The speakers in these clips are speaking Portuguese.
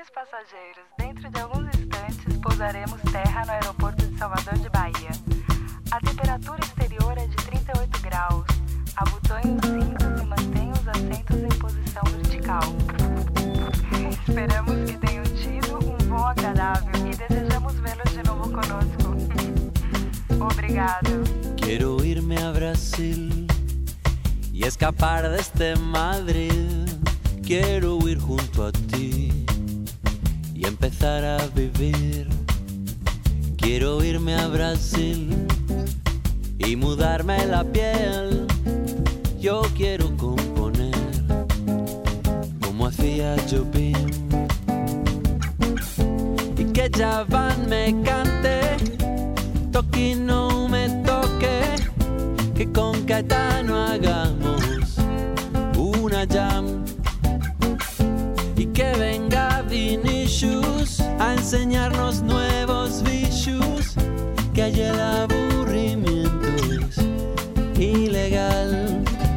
Senhores passageiros, dentro de alguns instantes pousaremos terra no aeroporto de Salvador de Bahia. A temperatura exterior é de 38 graus. Abotoem os cintos e mantenham os assentos em posição vertical. Esperamos que tenham tido um voo agradável e desejamos vê-los de novo conosco. Obrigado. Quiero irme a Brasil y escapar de este Madrid. Quiero huir junto a ti y empezar a vivir. Quiero irme a Brasil y mudarme la piel. Yo quiero componer como hacía Jobim y que Javan me cante, Toqui no me toque, que con Caetano hagamos una jam. Y que venga Vinicius a enseñarnos nuevos vicios, que haya el aburrimiento es ilegal.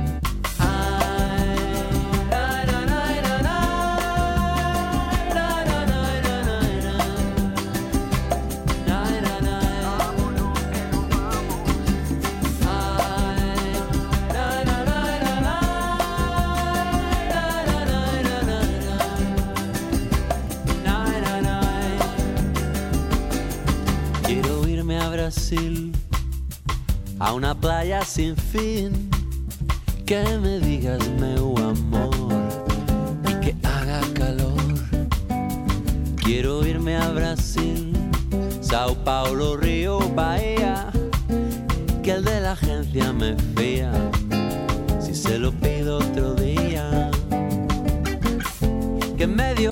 A una playa sin fin, que me digas meu amor y que haga calor. Quiero irme a Brasil, Sao Paulo, Río, Bahía, que el de la agencia me fía si se lo pido otro día. Que medio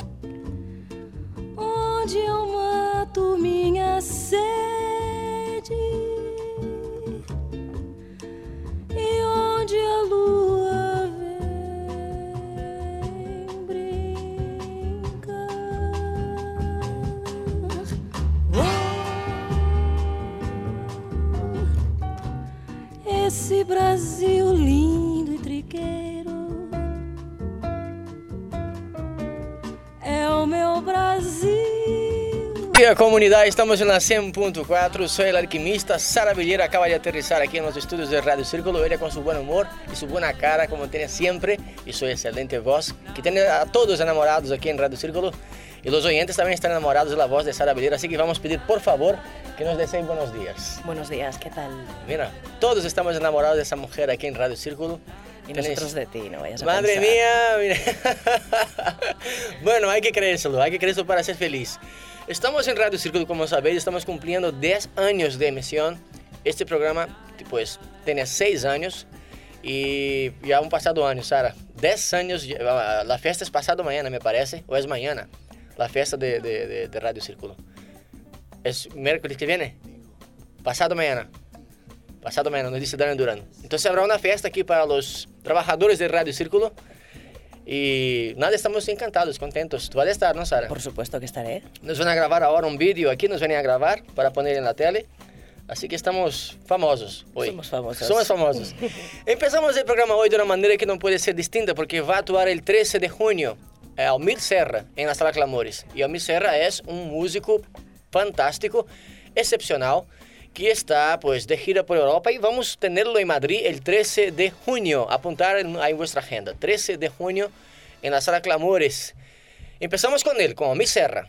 onde eu mato minha sede e onde a lua vem brincar. Oh, esse Brasil lindo e triqueiro é o meu Brasil. Bom comunidade, estamos na 100.4, sou el alquimista. Sara Villera acaba de aterrizar aquí en los estudios de Radio Círculo. Ella con su buen humor y su buena cara, como tiene siempre, y su excelente voz, que tiene a todos enamorados aquí en Radio Círculo. Y los oyentes también están enamorados de la voz de Sara Villera, así que vamos a pedir, por favor, que nos deseen buenos días. Buenos días, ¿qué tal? Mira, todos estamos enamorados de esa mujer aquí en Radio Círculo. Y nosotros de ti, no vayas a Madre pensar. mía, mira. Bueno, hay que creérselo para ser feliz. Estamos en Radio Círculo, como sabéis, estamos cumpliendo 10 años de emisión. Este programa, pues, tiene 6 años y ya han pasado años, Sara. 10 años, la fiesta es pasado mañana, me parece, o es mañana, la fiesta de Radio Círculo. ¿Es miércoles que viene? Pasado mañana, nos dice Daniel Durán. Entonces habrá una fiesta aquí para los trabajadores de Radio Círculo. Y nada, estamos encantados, contentos. ¿Tú vas a estar, no, Sara? Por supuesto que estaré. Nos van a grabar ahora un vídeo aquí, nos vienen a grabar para poner en la tele. Así que estamos famosos hoy. Somos famosos. Empezamos el programa hoy de una manera que no puede ser distinta, porque va a actuar el 13 de junio Almir Serra en la Sala Clamores. Y Almir Serra es un músico fantástico, excepcional, que está pues de gira por Europa y vamos a tenerlo en Madrid el 13 de junio. Apuntar ahí en vuestra agenda. 13 de junio en la Sala Clamores. Empezamos con él, con Almir Serra.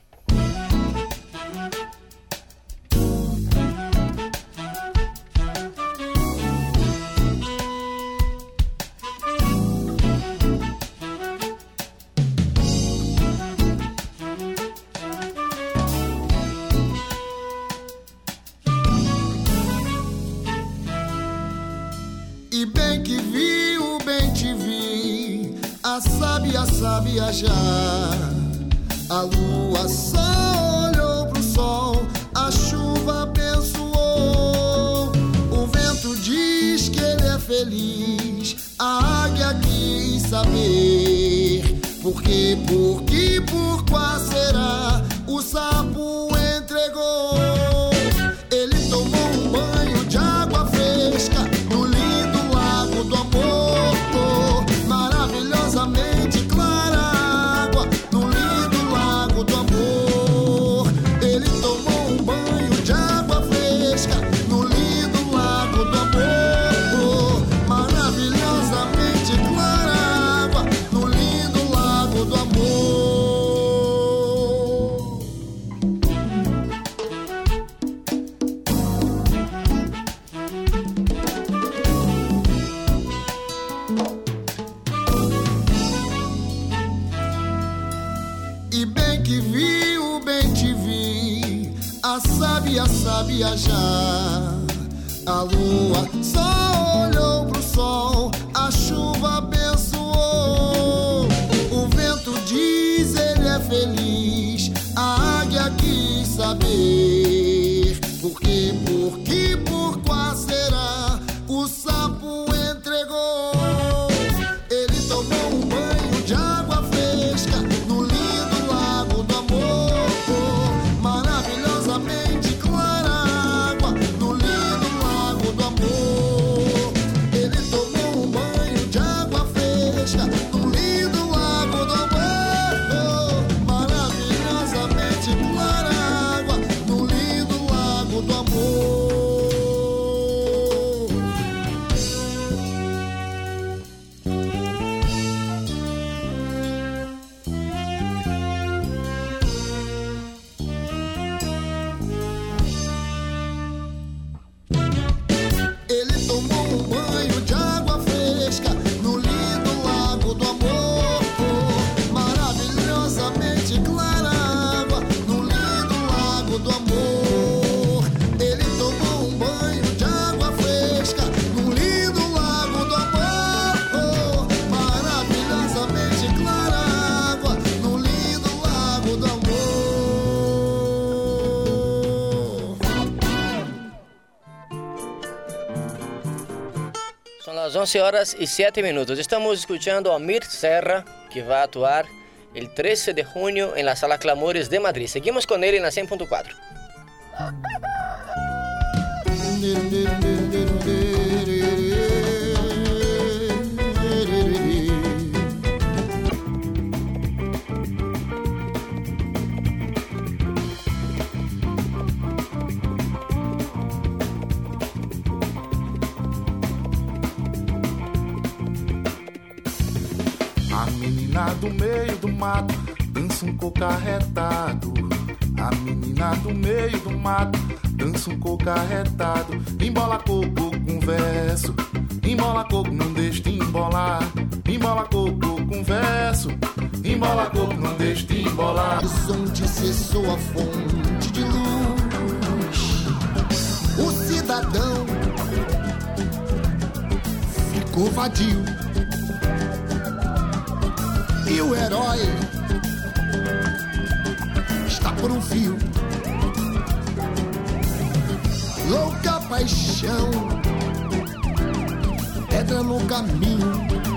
Sabe viajar. A lua só olhou pro sol, a chuva abençoou. O vento diz que ele é feliz, a águia quis saber por quê, por qual será. O sapo entregou. Ele tomou um banho de água fresca no lindo lago do amor, maravilhosamente clara água no lindo lago do amor. E bem que vi, o bem te vi. A sábia já. A lua só olhou pro sol. A chuva abençoou. O vento diz, ele é feliz. A águia quis saber. Por qual será? O sapo entregou. Ele tomou um banho de água fresca no lindo lago do amor. Maravilhosamente clara água no lindo lago do amor. Ele tomou um banho de água fresca no lindo lago do amor. Maravilhosamente clara água no lindo lago do amor. Ele tomou um banho de água fresca no lindo lago do amor. Maravilhosamente clara água no lindo lago do amor. Ele tomou um banho de água fresca no lindo lago do amor. Maravilhosamente clara água no lindo lago do amor. Son las 11:07. Estamos escuchando a Mir Serra, que va a actuar el 13 de junio en la Sala Clamores de Madrid. Seguimos con él en la 100.4. A menina do meio do mato dança um coco arretado. A menina do meio do mato dança um coco arretado. Embola coco com verso, embola coco, não deixa de embolar. Embola coco com verso, embola coco, não deixa de embolar. O horizonte cessou a fonte de luz. O cidadão ficou vadio. E o herói está por um fio. Louca paixão, pedra no caminho.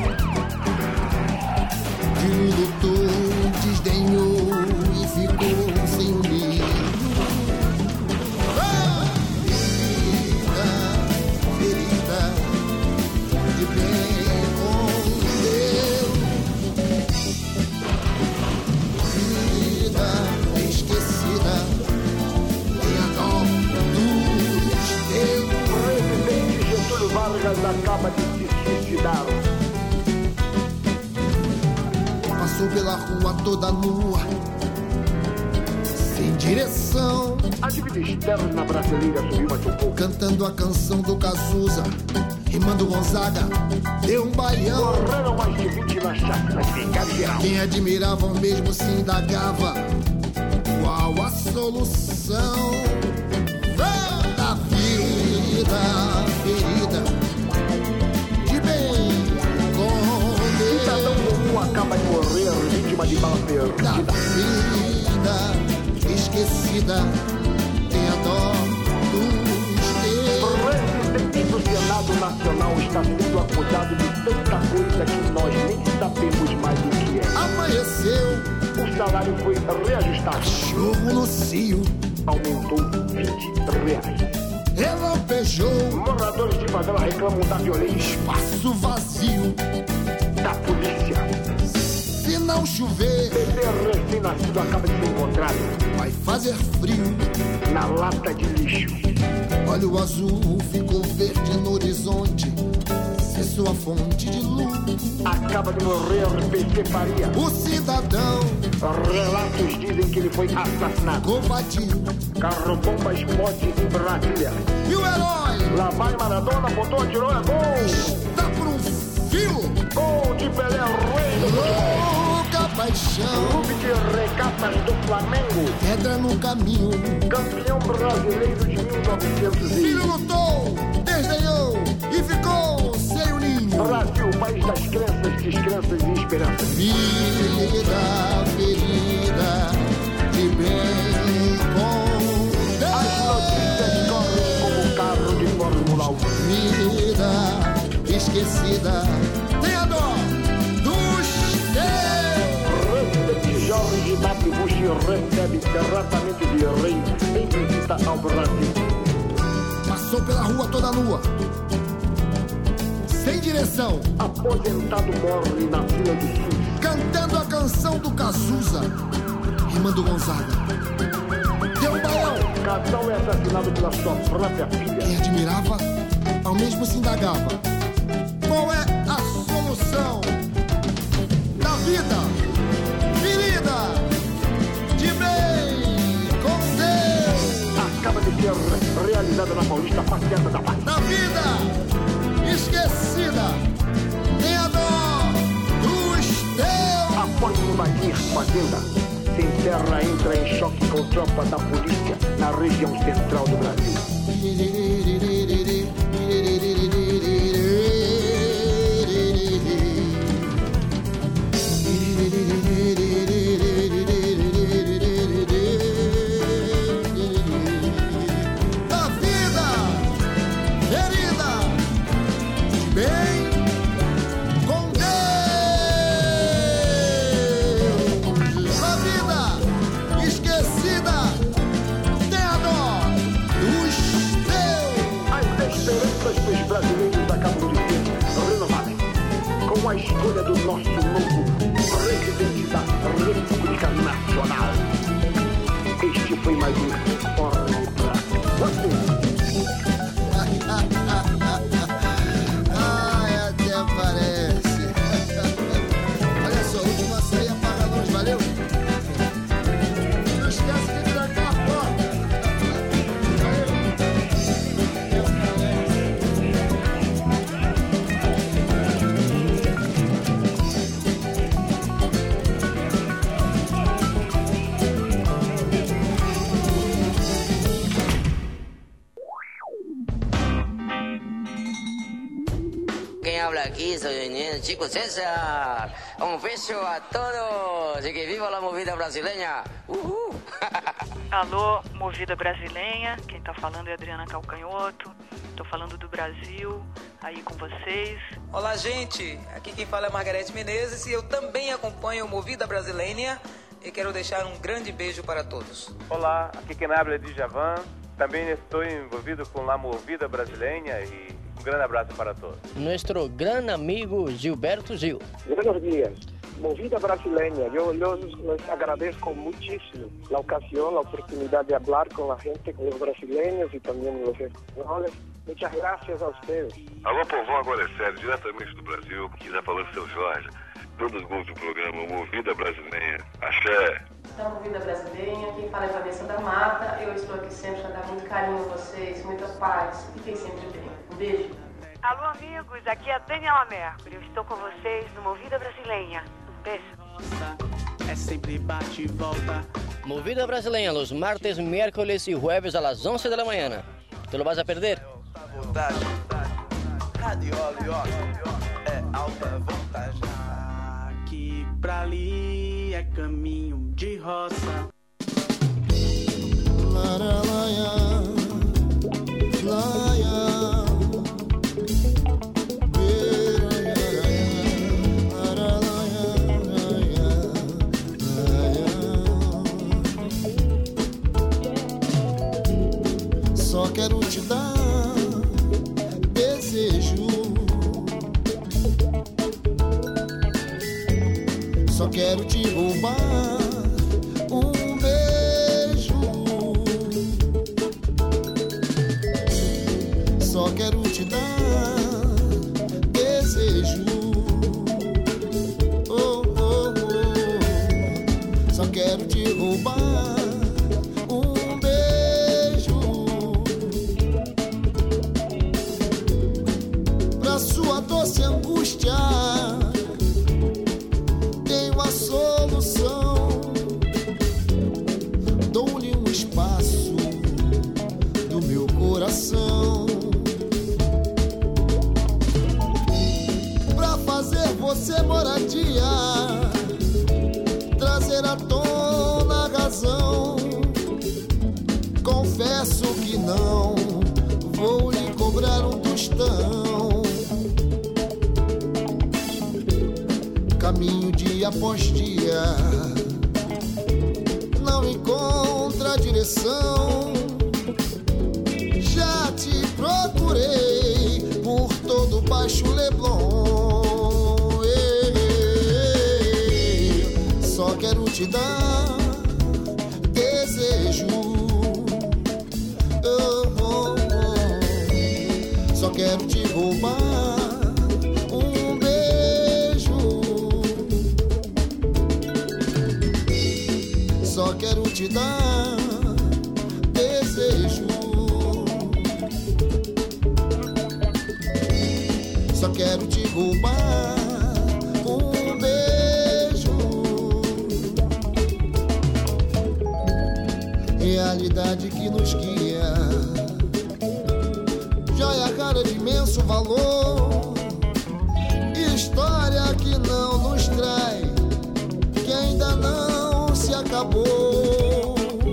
Que lutou, desdenhou e ficou sem o ninho. Ferida, ferida, de bem com Deus. Vida esquecida, tenha dó dos teus. O presidente Getúlio Vargas acaba de se suicidar. Passou pela rua toda nua, sem direção, A dívida externa na brasileira subiu mais um pouco. cantando a canção do Cazuza, rimando Gonzaga, deu um baião. Correram mais de 20 na chácara de Vigário Geral. Quem admirava o mesmo se indagava qual a solução da vida ferida de bem com Cidadão comum acaba de morrer vítima de bala da perdida. vida esquecida, tenha dó dos teus. Presidente do Senado Nacional está sendo acusado de tanta coisa que nós nem sabemos mais o que é. Amanheceu, O salário foi reajustado. cachorro no cio, Aumentou R$20. relampejou, Moradores de favela reclamam da violência espaço vazio. da polícia. Se não chover, Bebê recém-nascido acaba de ser encontrado vai fazer frio. na lata de lixo. Olha o azul, ficou verde no horizonte. Cessou a fonte de luz. Acaba de morrer PC Faria. O cidadão Relatos dizem que ele foi assassinado. covadio. Carro-bomba explode em Brasília. E o herói Lá vai Maradona, botou, atirou, é gol! está por um fio. Gol de Pelé, rei do futebol! Louca paixão, Clube de recap Atlas do Flamengo. Pedra no caminho. Campeão brasileiro de 1900. Filho lutou, desdenhou e ficou sem o ninho. Brasil, país das crenças, descrenças e esperanças. Vida ferida de bem com Deus. As notícias correm como um carro de Fórmula 1. Vida esquecida, tenha dó dos teus. Presidente George W. Bush recebe diretamente de rei em visita ao Brasil. Passou pela rua toda nua, sem direção, Aposentado morre na fila do SUS. cantando a canção do Cazuza, rimando Gonzaga. Deu um balão. Casal é assassinado pela sua própria filha. Quem admirava, ao mesmo se indagava. Qual é a solução da vida ferida de bem com Deus? Acaba de ser realizada na Paulista Passeata da Paz. Da vida esquecida, nem a dó dos teus. Após invadir fazenda, Sem Terra entra em choque com tropa da polícia na região central do Brasil. Da vida ferida de bem com Deus. Da vida esquecida, tem a dó dos teus. As esperanças dos brasileiros acabam de ser renovadas com a escolha do nosso novo presidente da República Nacional. Este foi mais um Fora pra você. Ai, até parece. Olha só, última ceia para nós, valeu? Não esquece de trancar a porta. Quem habla aqui, soy el Chico César. Un beso a todos y que viva la movida brasileña. Alô, Movida Brasileira, quem tá falando é Adriana Calcanhoto, tô falando do Brasil, aí com vocês. Olá, gente, aqui quem fala é Margarete Menezes e eu também acompanho o Movida Brasileña e quero deixar um grande beijo para todos. Olá, aqui quem habla é Djavan, também estou envolvido com a Movida Brasileña e um grande abraço para todos. Nuestro gran amigo Gilberto Gil. Buenos días. Movida Brasileña, yo les agradezco muchísimo la ocasión, la oportunidad de hablar con la gente, con los brasileños y también los españoles. Muchas gracias a ustedes. Alô, povão, agora é sério, diretamente do Brasil, que está falando seu Jorge. Todos os gols do programa Movida Brasileña. Axé! Da Movida Brasileña, quem fala é Vanessa da Mata. Eu estou aqui sempre para dar muito carinho a vocês, muita paz. Fiquem sempre bem. Um beijo. Alô, amigos, aqui é a Daniela Mercury, eu estou com vocês no Movida Brasileira. Um beijo. É sempre bate e volta. Movida Brasileña, los martes, miércoles y jueves a las 11 de la mañana. ¿Te lo vas a perder? É alta voltagem. Aqui pra ali é caminho de roça. Só quero te dar desejo, só quero te roubar um beijo, só quero te dar desejo, oh, oh, oh. Só quero te roubar um beijo. Pra sua doce angústia tem uma solução. tô na razão. Confesso que não vou lhe cobrar um tostão. Caminho dia após dia, não encontra direção. Já te procurei por todo o Baixo Leblon. Só quero te dar desejo. Só quero te roubar um beijo. Só quero te dar desejo. Só quero te roubar um beijo. Realidade que nos guia, joia cara de imenso valor. História que não nos trai, que ainda não se acabou.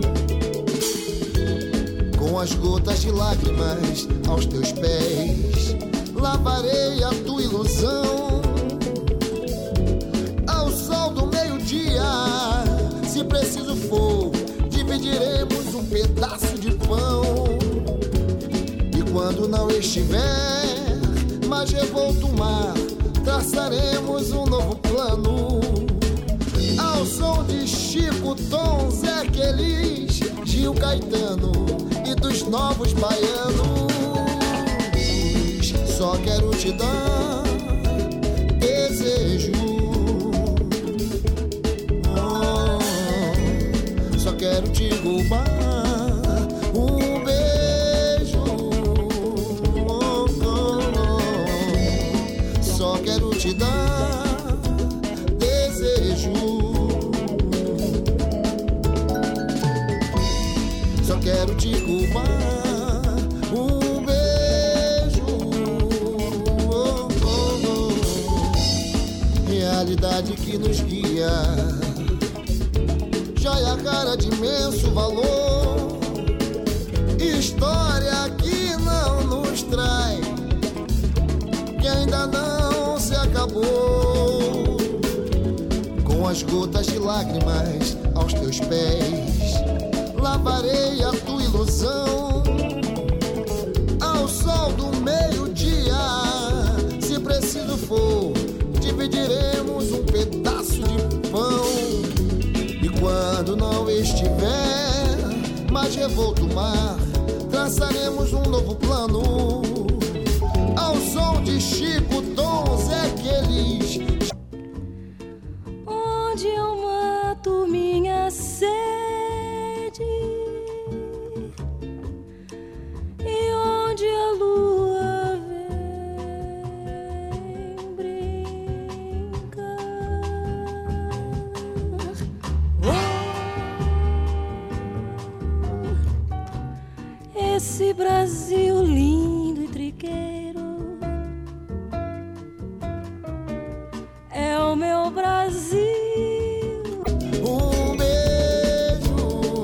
Com as gotas de lágrimas aos teus pés, lavarei a tua ilusão. Ao sol do meio-dia, se preciso for, dividiremos um pedaço de pão. E quando não estiver mais revolto o mar, traçaremos um novo plano. Ao som de Chico, Tom, Zé Quelis, Gil Caetano e dos novos baianos. Só quero te dar desejo. Só quero te roubar um beijo. Só quero te dar desejo. Só quero te roubar um beijo. Realidade que nos guia, joia cara de imenso valor. História que não nos trai, que ainda não se acabou. Com as gotas de lágrimas aos teus pés, lavarei a tua ilusão. Ao sol do meio-dia, se preciso for, dividiremos um pedaço de pão. E quando não estiver mais revolto o mar, traçaremos um novo plano. Ao som de Chico, Tom, Zé Quelis. Onde eu mato minha sede e onde a lua vem brincar. Esse Brasil lindo e triqueiro é o meu Brasil. Um beijo.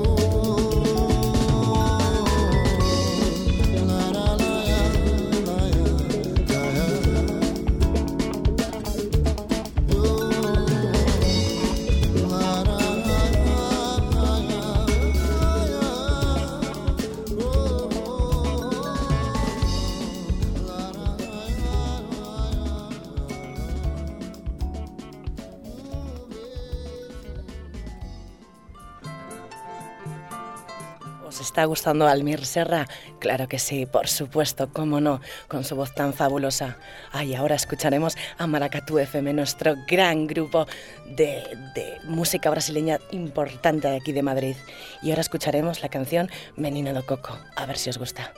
¿Os está gustando Almir Serra? Claro que sí, por supuesto, cómo no, con su voz tan fabulosa. Ay, ahora escucharemos a Maracatú FM, nuestro gran grupo de música brasileña importante de aquí de Madrid. Y ahora escucharemos la canción Menino do Coco, a ver si os gusta.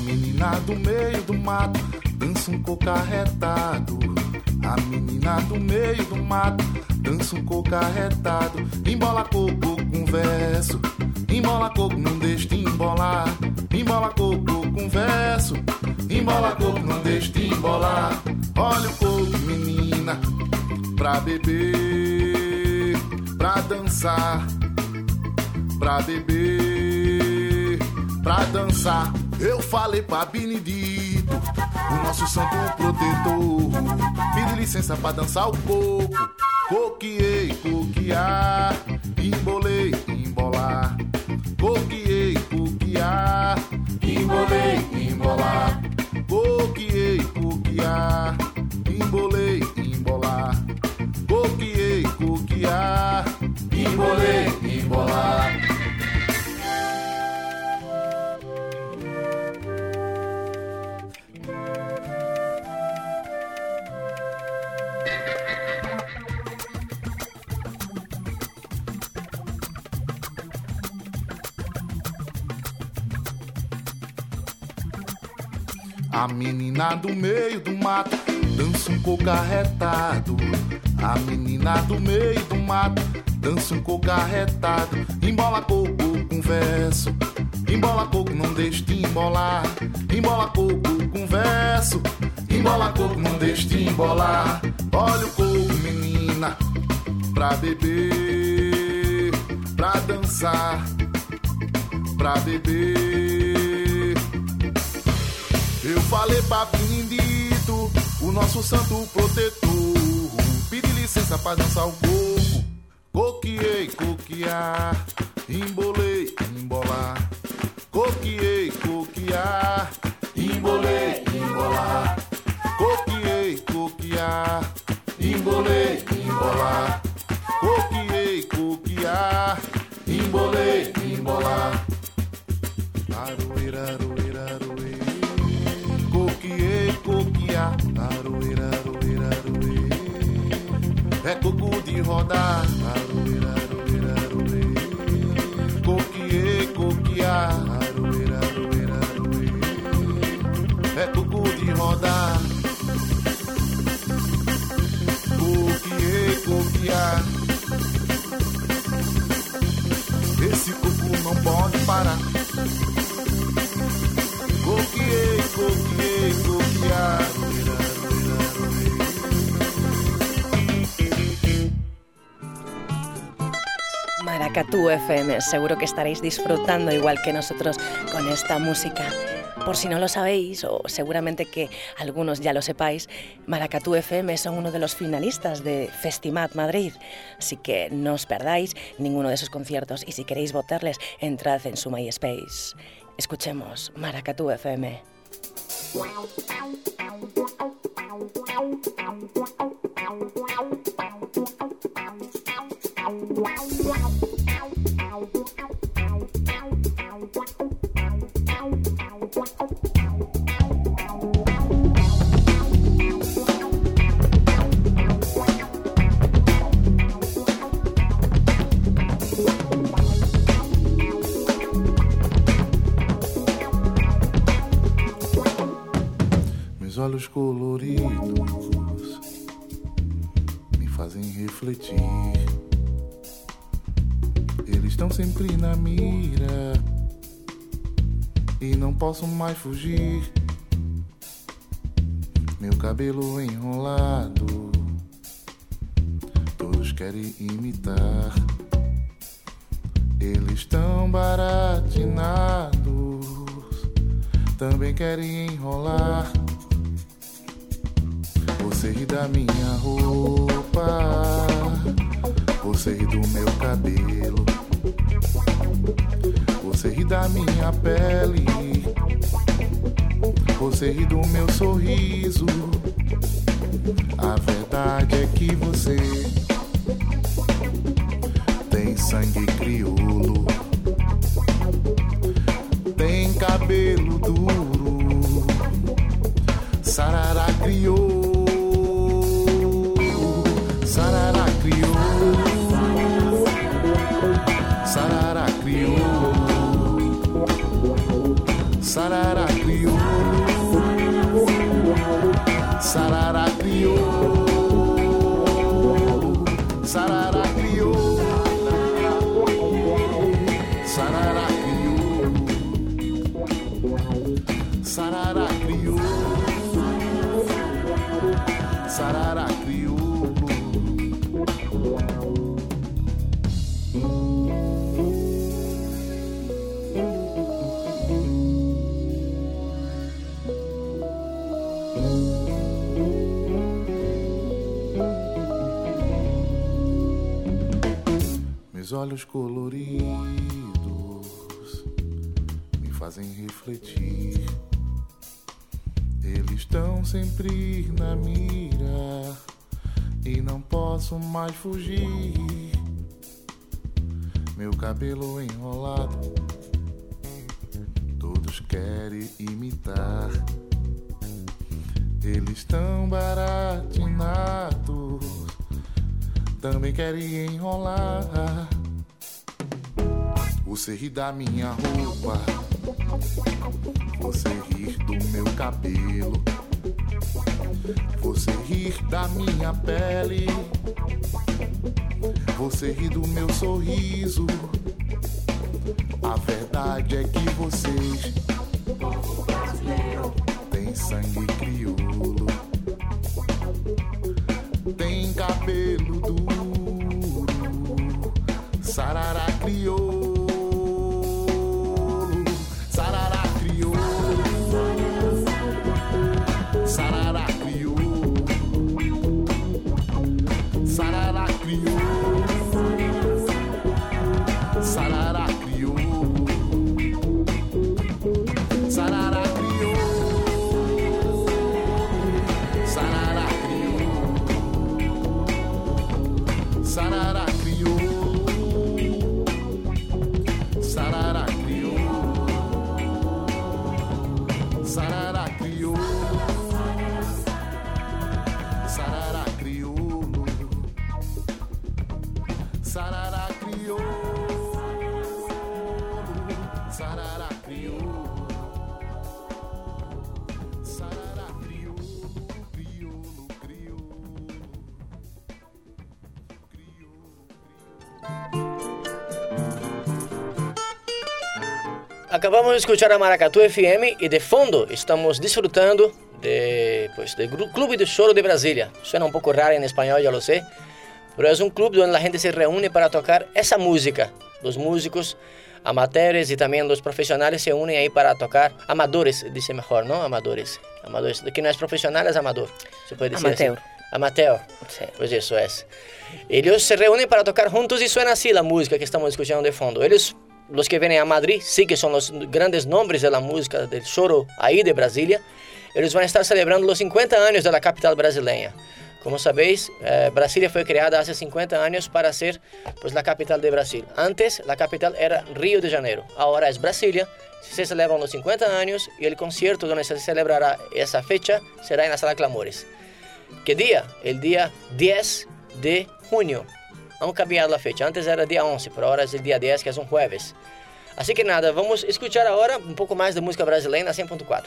menina do meio do mato dança um coco arretado. A menina do meio do mato dança um coco arretado. Embola coco com verso, embola coco, não deixa de embolar. Embola coco com verso, embola coco, não deixa de embolar. Olha o coco, menina, pra beber, pra dançar, pra beber, pra dançar. Eu falei pra Benedito, o nosso santo protetor, pedi licença pra dançar o coco. Coqueei, coquear, embolei, embolar. Coqueei, coquear, embolei, embolar. Coqueei, coquear, embolei, embolar. Coqueei, coquear, embolei, embolar. A menina do meio do mato dança um coco arretado. A menina do meio do mato dança um coco arretado. Embola coco com verso, embola coco, não deixa de embolar. Embola coco com verso, embola coco, não deixa de embolar. Olha o coco, menina, pra beber, pra dançar, pra beber. Eu falei pra Benedito, o nosso santo protetor, pedi licença pra dançar o coco. Coqueei, coquear, embolei, embolar. Coqueei, coquear, embolei, embolar. Coqueei, coquear, embolei, embolar. Coqueei, coquear, embolei, embolar. Aroeira, aroeira, aroeira. Coqueei, coquear, aroeira, aroeira, aroeira. É coco de rodar, aroeira, aroeira, aroeira. Coqueei, coquear, aroeira, aroeira, aroeira. É coco de rodar. Coqueei, coquear. Esse coco não pode parar. Coqueei, coqueei, coquear. Maracatú FM, seguro que estaréis disfrutando igual que nosotros con esta música. Por si no lo sabéis, o seguramente que algunos ya lo sepáis, Maracatú FM son uno de los finalistas de Festimat Madrid, así que no os perdáis ninguno de sus conciertos y si queréis votarles, entrad en su MySpace. Escuchemos Maracatú FM. Meus olhos coloridos me fazem refletir. Eles estão sempre na mira e não posso mais fugir. Meu cabelo enrolado, todos querem imitar. Eles estão baratinados, também querem enrolar. Você ri da minha roupa, você ri do meu cabelo, você ri da minha pele, você ri do meu sorriso. A verdade é que você tem sangue crioulo, tem cabelo duro, sarará crioulo. Sarará crioulo, sarará crioulo, sarará crioulo. olhos coloridos me fazem refletir. Eles estão sempre na mira e não posso mais fugir. Meu cabelo enrolado, todos querem imitar. Eles estão baratinados, também querem enrolar. Você ri da minha roupa, você rir do meu cabelo, você rir da minha pele, você ri do meu sorriso. A verdade é que vocês, povo brasileiro, tem sangue crioulo, tem cabelo duro, sarará crioulo. Acabamos de escuchar a Maracatu FM y de fondo estamos disfrutando del Clube do Choro de Brasilia. Suena un poco raro en español, ya lo sé, pero es un club donde la gente se reúne para tocar esa música. Los músicos amateurs y también los profesionales se unen ahí para tocar. Amadores, dice mejor, ¿no? Amadores. De que no es profesional, es amador. Se puede decir Amateur. Así. Amateur. Sí. Pues eso es. Ellos se reúnen para tocar juntos y suena así la música que estamos escuchando de fondo. Ellos, los que vienen a Madrid, sí que son los grandes nombres de la música del choro ahí de Brasilia. Ellos van a estar celebrando los 50 años de la capital brasileña. Como sabéis, Brasilia fue creada hace 50 años para ser pues, la capital de Brasil. Antes, la capital era Río de Janeiro. Ahora es Brasilia. Se celebran los 50 años y el concierto donde se celebrará esa fecha será en la Sala Clamores. ¿Qué día? El día 10 de junio. Han cambiado la fecha. Antes era día 11, pero ahora es el día 10, que es un jueves. Así que nada, vamos a escuchar ahora un poco más de música brasileña na 100.4.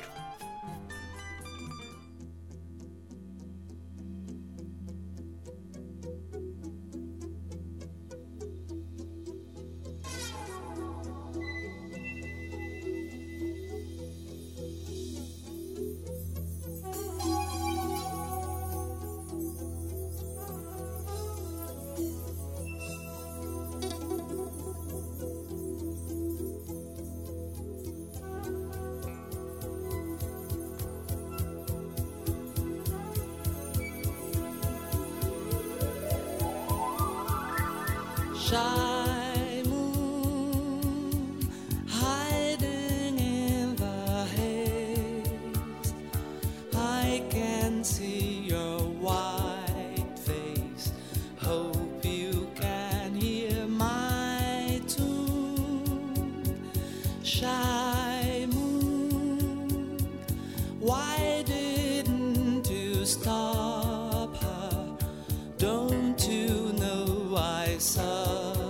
Shy moon hiding in the haze, I can see your white face. Hope you can hear my tune. Shy moon, why didn't you stop her? Don't you know I saw?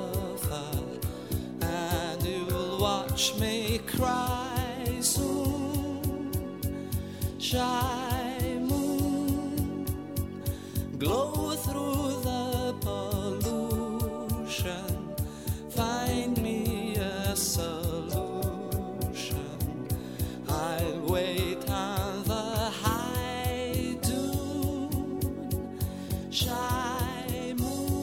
Watch me cry soon. Shy moon, glow through the pollution. Find me a solution. I'll wait on the high dune. Shy moon.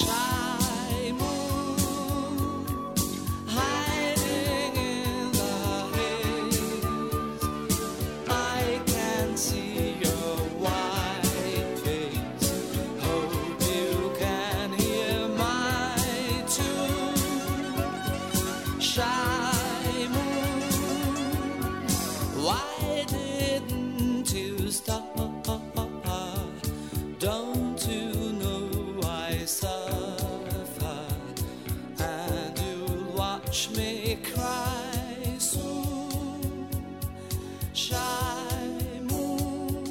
Shy moon, hiding in the haze. I can see your white face. Hope you can hear my tune. Shy moon, why didn't you stop? Don't you know I suffer, and you'll watch me cry soon. Shy moon,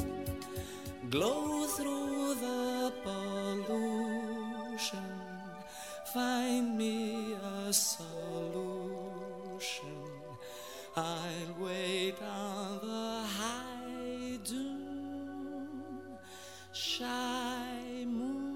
glow through the pollution, find me a solution. I'll wait on the high dune. Shy moon.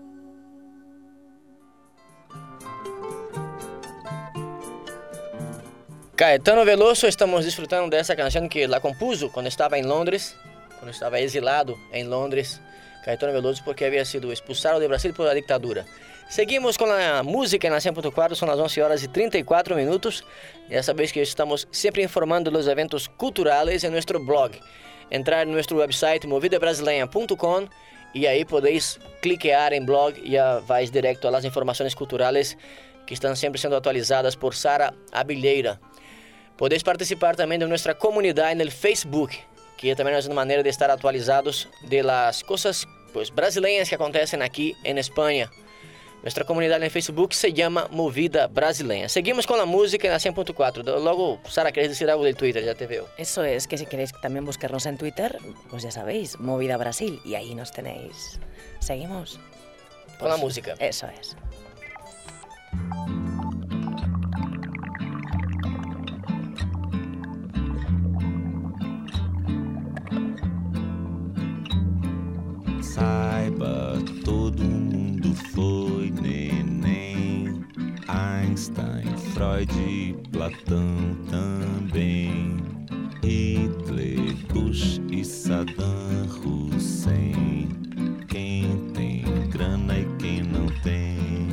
Caetano Veloso, estamos disfrutando dessa canção que ela compôs quando estava em Londres, quando estava exilado em Londres. Caetano Veloso, porque havia sido expulsado do Brasil por a ditadura. Seguimos com a música na 100.4, são as 11 horas e 34 minutos. Já sabéis que estamos sempre informando dos eventos culturais em nosso blog. Entrar no nosso website movidabrasileña.com e aí podeis cliquear em blog e já vais direto às informações culturais que estão sempre sendo atualizadas por Sara Abelheira. Podeis participar também de nossa comunidade no Facebook, que também é uma maneira de estar atualizados de las coisas brasileiras que acontecem aqui em Espanha. Nossa comunidade no Facebook se chama Movida Brasileña. Seguimos com a música na 100.4. Logo, Sara, ¿quieres decir algo del Twitter? Ya te veo. Eso es, que si queréis también buscarnos en Twitter, pues ya sabéis, Movida Brasil, y ahí nos tenéis. ¿Seguimos? Con la música. Eso es. Saiba, todo mundo foi neném. Einstein, Freud, Platão também. Hitler, Bush e Saddam Hussein. Quem tem grana e quem não tem.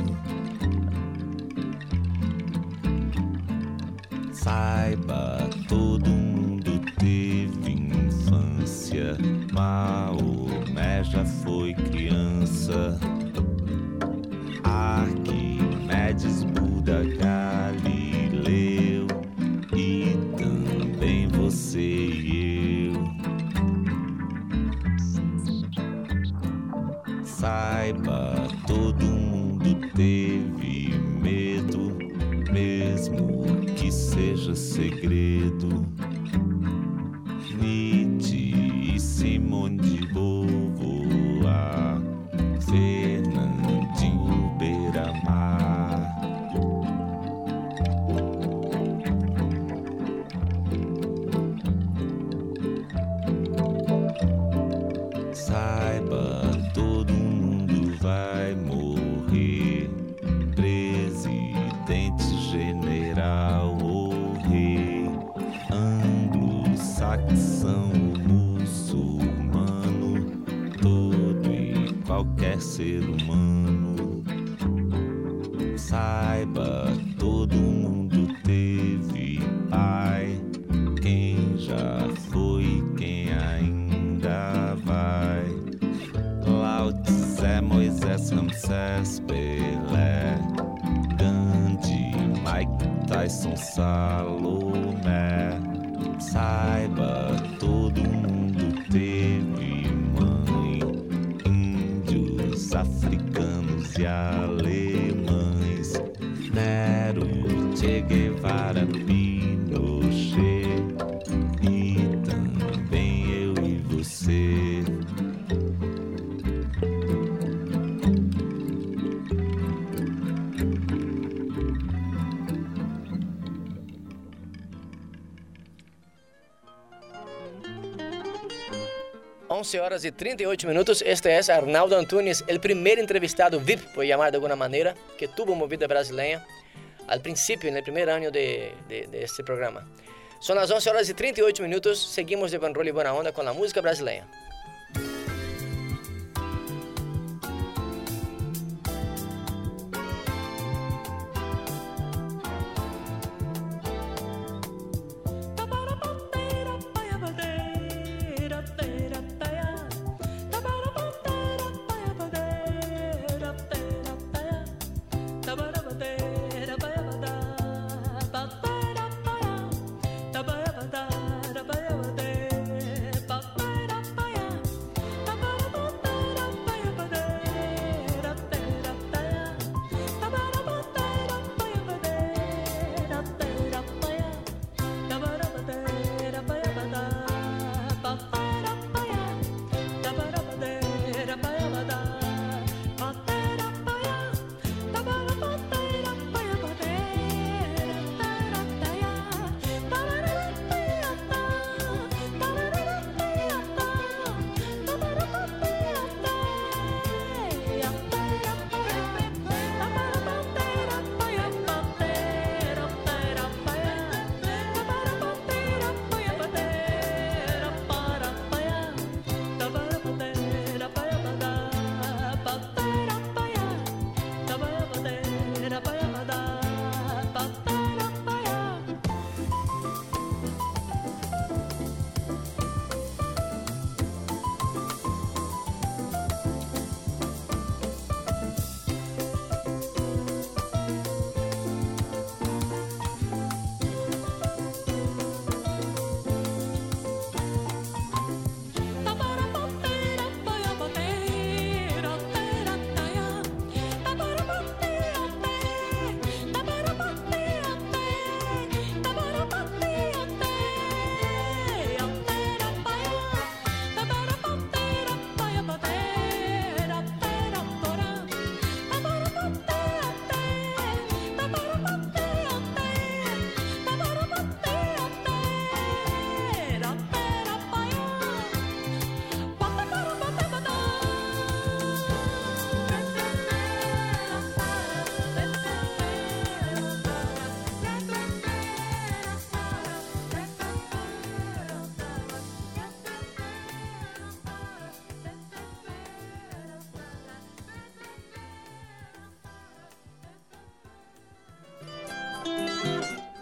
Saiba, todo mundo teve infância. Maomé já foi criança. Arquimedes, Buda, Galileu e também você e eu. Saiba, todo mundo teve medo, mesmo que seja segredo. Nietzsche e Simone de Beauvoir, Fernandinho Beiramar. Saiba, todo mundo vai morrer. Presidente, general ou rei, anglo-saxão, muçulmano, todo e qualquer ser humano. Saiba, todo mundo teve pai, quem já foi, quem ainda vai. Lao Tse, Moisés, Ramsés, Pelé, Gandhi, Mike Tyson, Salomé. Saiba, todo mundo teve mãe, índios, africanos e alemães. Nero, Che Guevara, Pinochet e também eu e você. Horas y 38 minutos. Este es Arnaldo Antunes, el primer entrevistado VIP, por llamar de alguna manera, que tuvo Movida Brasileña al principio, en el primer año de este programa. Son las 11 horas y 38 minutos. Seguimos de buen rollo y buena onda con la música brasileña.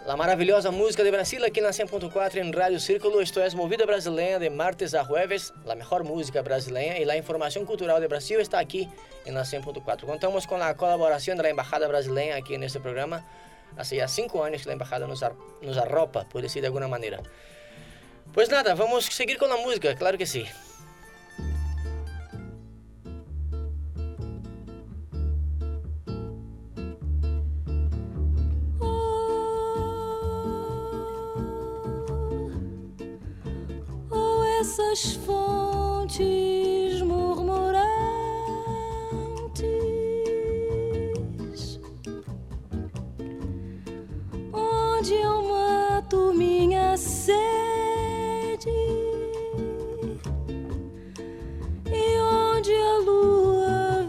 la maravillosa música de Brasil aquí en la 100.4 en Radio Círculo. Esto es Movida Brasileña de martes a jueves, la mejor música brasileña y la información cultural de Brasil está aquí en la 100.4. Contamos con la colaboración de la Embajada Brasileña aquí en este programa. Hace ya 5 años que la Embajada nos arropa, por decir de alguna manera. Pues nada, vamos a seguir con la música, claro que sí. Essas fontes murmurantes, onde eu mato minha sede e onde a lua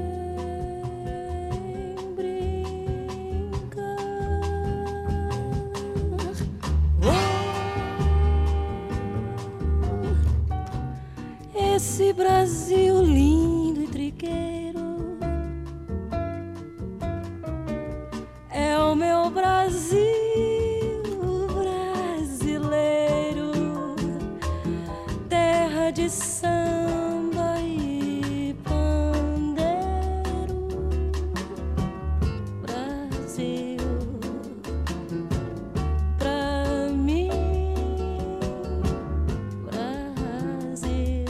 vem brincar. Esse Brasil lindo e trigueiro é o meu Brasil brasileiro, terra de samba e pandeiro. Brasil, pra mim, Brasil.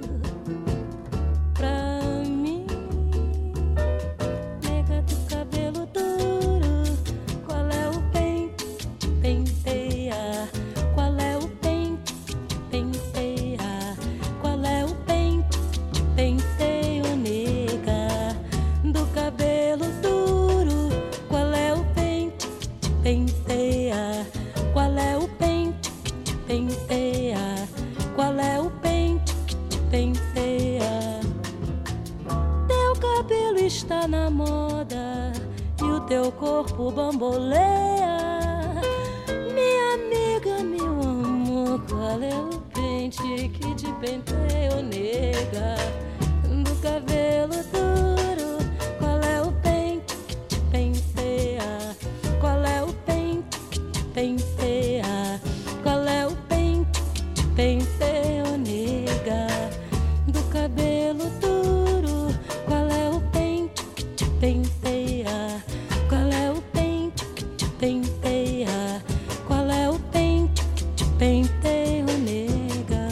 Qual é o pente que te penteia? Teu cabelo está na moda e o teu corpo bamboleia. Minha amiga, meu amor, qual é o pente que te penteia, nega? Do cabelo duro, qual é o pente que te penteia? Qual é o pente que te penteia? Qual é o pente que te penteia, nega? Do cabelo duro, qual é o pente que te penteia? Qual é o pente que te penteia? Qual é o pente que te penteia, nega?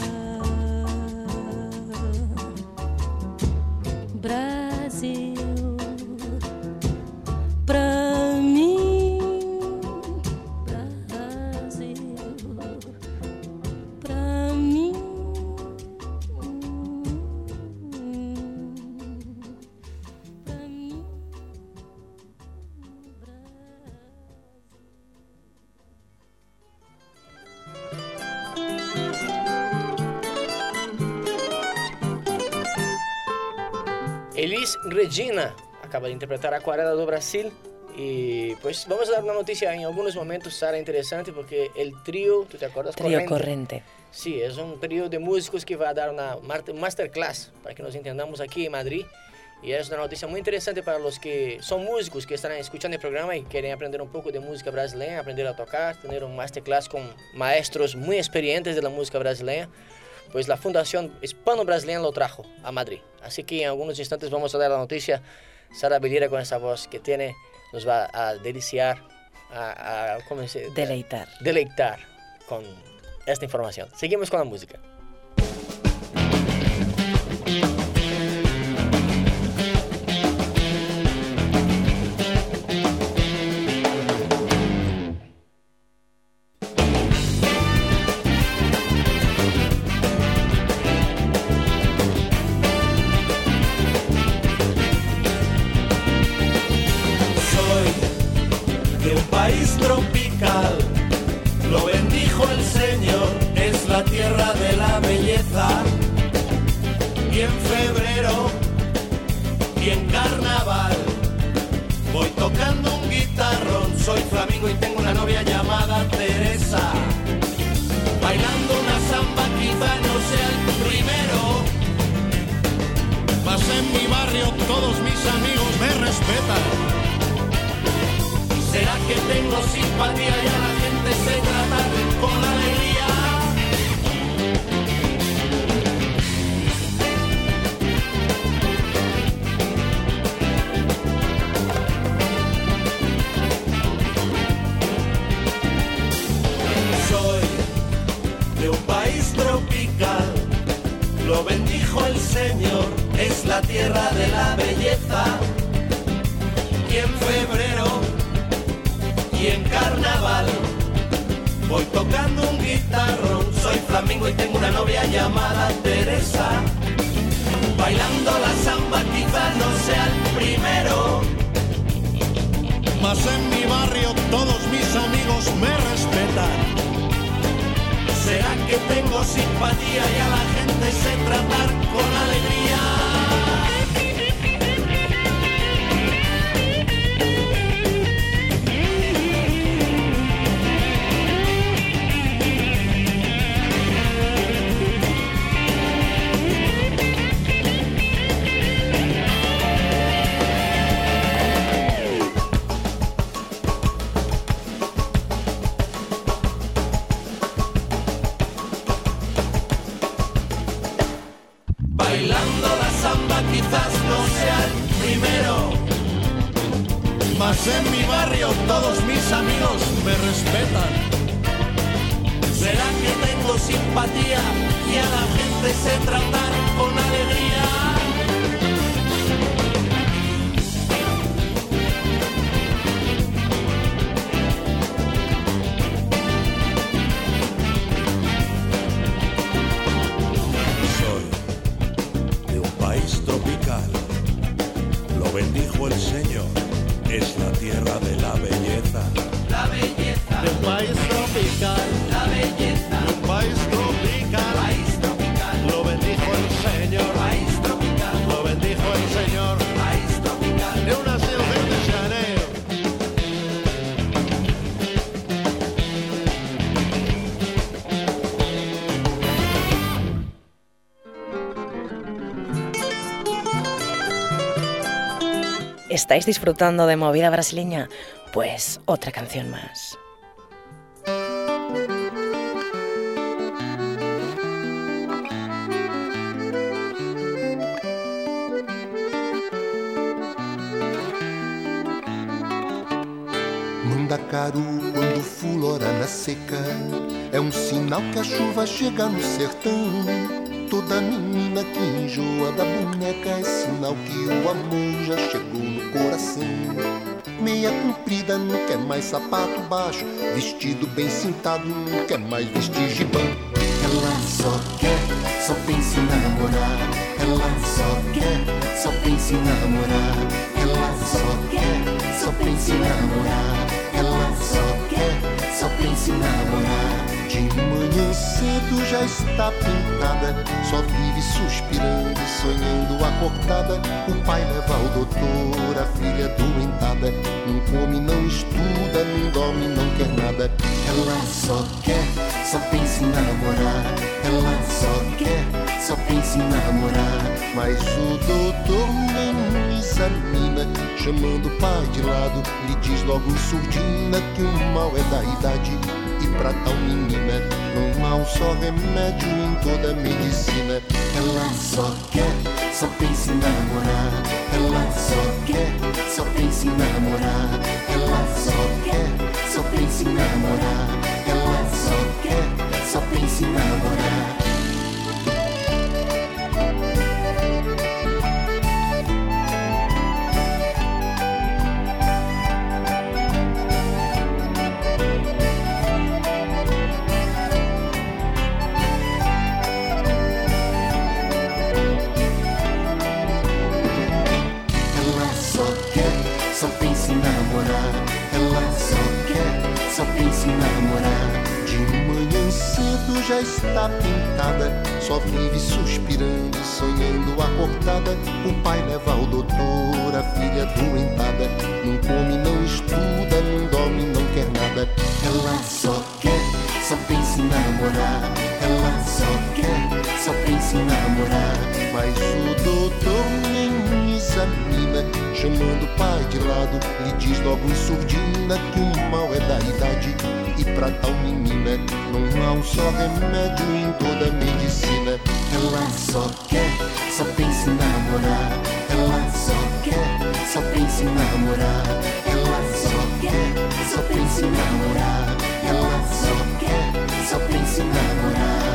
Brasil, pra mim, Brasil, pra mim. Elis Regina acaba de interpretar Aquarela do Brasil y pues vamos a dar una noticia en algunos momentos, Sara, interesante porque el trío, ¿tú te acuerdas? Trío Corrente. Sí, es un trío de músicos que va a dar una masterclass para que nos entendamos aquí en Madrid. Y es una noticia muy interesante para los que son músicos, que están escuchando el programa y quieren aprender un poco de música brasileña, aprender a tocar, tener un masterclass con maestros muy experientes de la música brasileña. Pues la Fundación Hispano-Brasileña lo trajo a Madrid. Así que en algunos instantes vamos a dar la noticia. Sara Bellira, con esa voz que tiene, nos va a deliciar, ¿cómo se dice? Deleitar con esta información. Seguimos con la música. País tropical, lo bendijo el Señor, es la tierra de la belleza. Y en febrero y en carnaval voy tocando un guitarrón, soy flamenco y tengo una novia llamada Teresa. Bailando una samba quizá no sea el primero, mas en mi barrio todos mis amigos me respetan. ¿Será que tengo simpatía y a la gente sé tratar con alegría? Soy de un país tropical, lo bendijo el Señor, es la tierra de la belleza. Y en febrero y en carnaval voy tocando un guitarrón. Soy flamenco y tengo una novia llamada Teresa. Bailando la samba quizás no sea el primero, mas en mi barrio todos mis amigos me respetan. ¿Será que tengo simpatía y a la gente sé tratar con alegría? Bailando la samba quizás no sea el primero, mas en mi barrio todos mis amigos me respetan. ¿Será que tengo simpatía y a la gente sé tratar con alegría? Tropical, lo bendijo el Señor, es la tierra de la belleza. La belleza de un país tropical, la belleza de un país tropical, lo bendijo el Señor, país tropical, lo bendijo el Señor, país tropical, de una ciudad de Janeiro. ¿Estáis disfrutando de movida brasileña? Pues otra canción más. Mandacaru, quando fulora na seca, é sinal que a chuva chega no sertão. Toda menina que enjoa da boneca é sinal que o amor já chegou no coração. Meia comprida não quer mais sapato baixo, vestido bem cintado não quer mais vestir gibão. Ela só quer, só pensa em namorar. Ela só quer, só pensa em namorar. Ela só quer, só pensa em namorar. Ela só quer, só pensa em namorar. De manhã cedo já está pintada, só vive suspirando, sonhando acordada. O pai leva ao doutor, a filha doentada. Não come, não estuda, não dorme, não quer nada. Ela só quer, só pensa em namorar. Ela só quer, só pensa em namorar. Mas o doutor nem examina, chamando o pai de lado, lhe diz logo em surdina que o mal é da idade. E pra tal menina não há um só remédio em toda a medicina. Ela só quer, só pensa em namorar. Ela só quer, só pensa em namorar. Ela só quer, só pensa em namorar. Ela só quer, só pensa em namorar. Só pensa em namorar. De manhã cedo já está pintada, só vive suspirando, sonhando acordada. O pai leva ao doutor, a filha doentada. Não come, não estuda, não dorme, não quer nada. Ela só quer, só pensa em namorar. Ela só quer, só pensa em namorar. Mas o doutor nem examina, chamando o pai de lado, lado, lhe diz logo em surdina que o mal é da idade. E pra tal menina não há um só remédio em toda a medicina. Ela só quer, só pensa em namorar. Ela só quer, só pensa em namorar. Ela só quer, só pensa em namorar. Ela só quer, só pensa em namorar.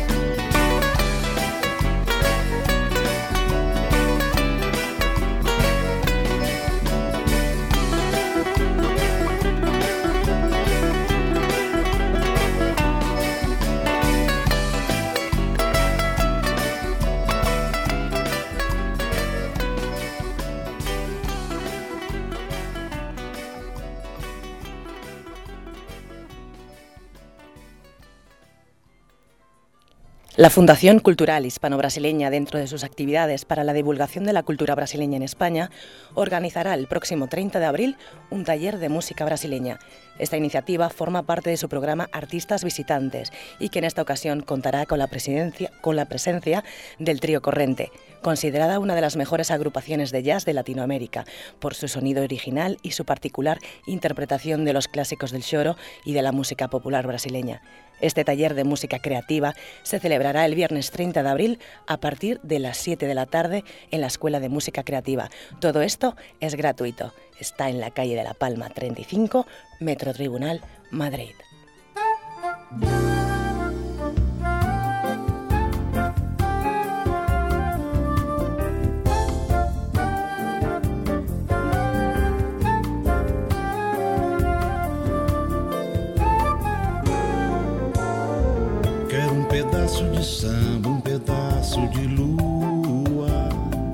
La Fundación Cultural Hispano-Brasileña, dentro de sus actividades para la divulgación de la cultura brasileña en España, organizará el próximo 30 de abril un taller de música brasileña. Esta iniciativa forma parte de su programa Artistas Visitantes y que en esta ocasión contará con la presencia del Trío Corrente, considerada una de las mejores agrupaciones de jazz de Latinoamérica por su sonido original y su particular interpretación de los clásicos del choro y de la música popular brasileña. Este taller de música creativa se celebrará el viernes 30 de abril a partir de las 7 de la tarde en la Escuela de Música Creativa. Todo esto es gratuito. Está en la calle de La Palma 35, Metro Tribunal, Madrid. Quero pedaço de samba, pedaço de lua.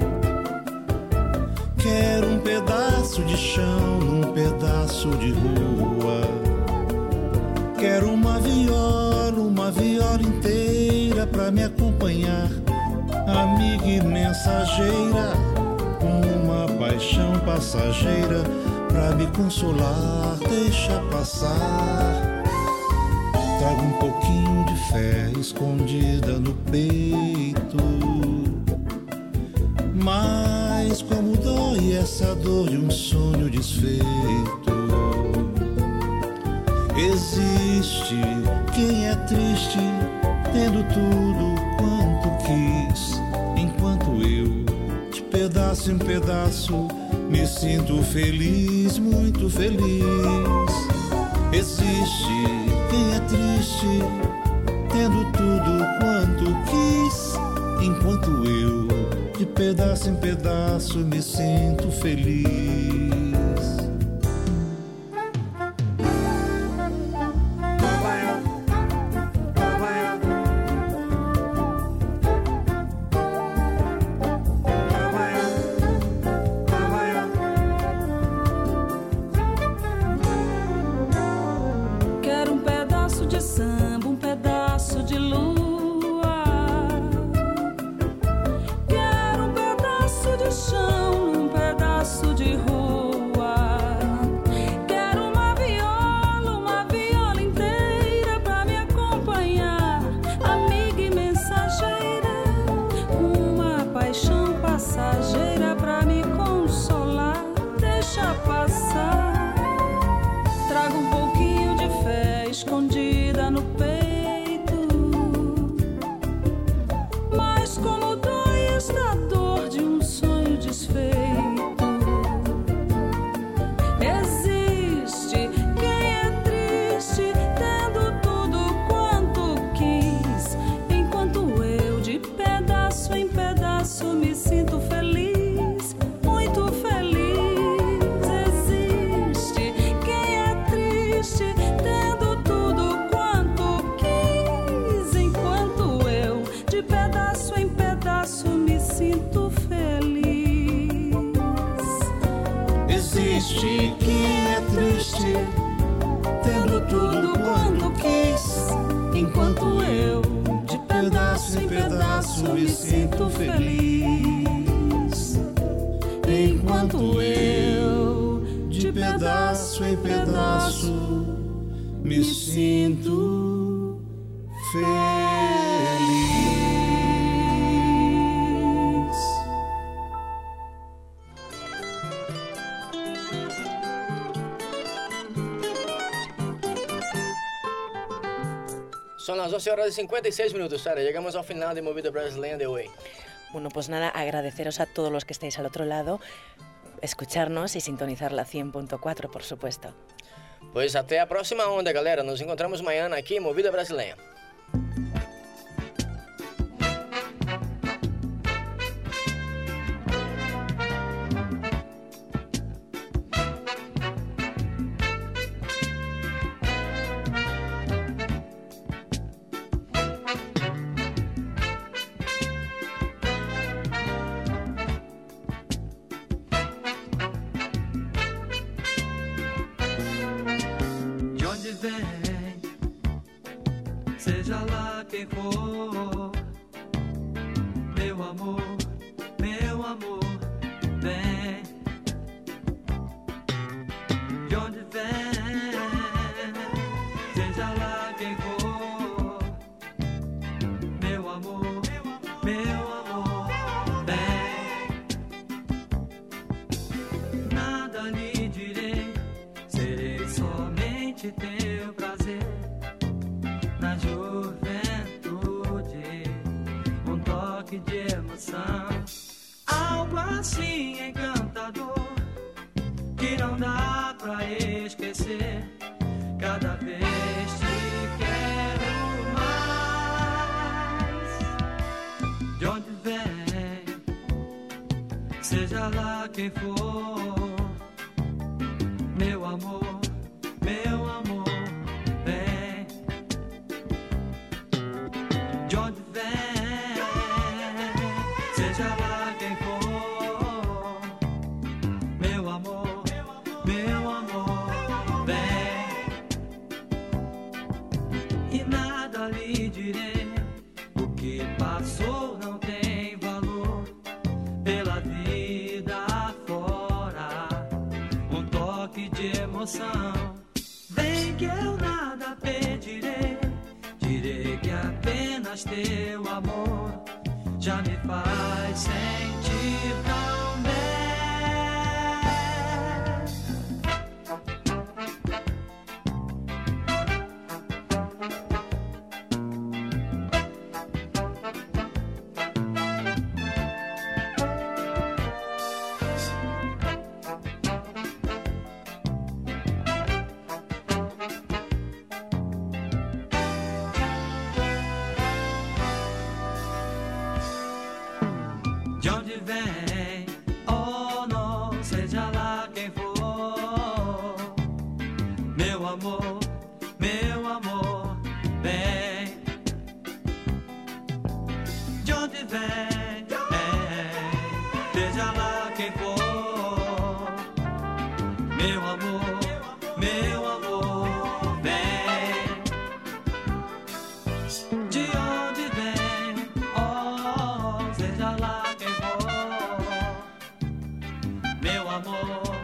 Quero pedaço de chão, pedaço de rua. Quero uma viola inteira pra me acompanhar, amiga e mensageira, uma paixão passageira pra me consolar, deixa passar. Trago um pouquinho de fé escondida no peito, mas como dói essa dor de um sonho desfeito. Existe quem é triste, tendo tudo quanto quis, enquanto eu, de pedaço em pedaço, me sinto feliz, muito feliz. Existe quem é triste, tendo tudo quanto quis, enquanto eu, de pedaço em pedaço, me sinto feliz. Existe quem é triste, tendo tudo quanto quis, enquanto eu, de pedaço em pedaço, me sinto feliz. Enquanto eu, de pedaço em pedaço, me sinto feliz. Son las 12 horas y 56 minutos, Sara. Llegamos al final de Movida Brasileña de hoy. Bueno, pues nada, agradeceros a todos los que estáis al otro lado, escucharnos y sintonizar la 100.4, por supuesto. Pues até a próxima onda, galera. Nos encontramos mañana aqui em Movida Brasileña. Seja lá quem for, meu amor, vem. De onde vem, seja lá quem for, meu amor, vem. Nada lhe direi, serei somente teu prazer. Na juventude, um toque de emoção, algo assim encantador, que não dá pra esquecer. Cada vez te quero mais. De onde vem, seja lá quem for, meu amor, vem. De onde vem, seja lá quem for, meu amor, vem. E nada lhe direi, o que passou não tem valor. Pela vida afora, um toque de emoção. Vem que eu nada pedirei, direi que apenas teu amor já me faz sentir tão bem. De onde vem, oh não, seja lá quem for, meu amor, vem. De onde vem, seja lá quem for, meu amor, vem. De onde vem, oh, seja lá quem for, meu amor.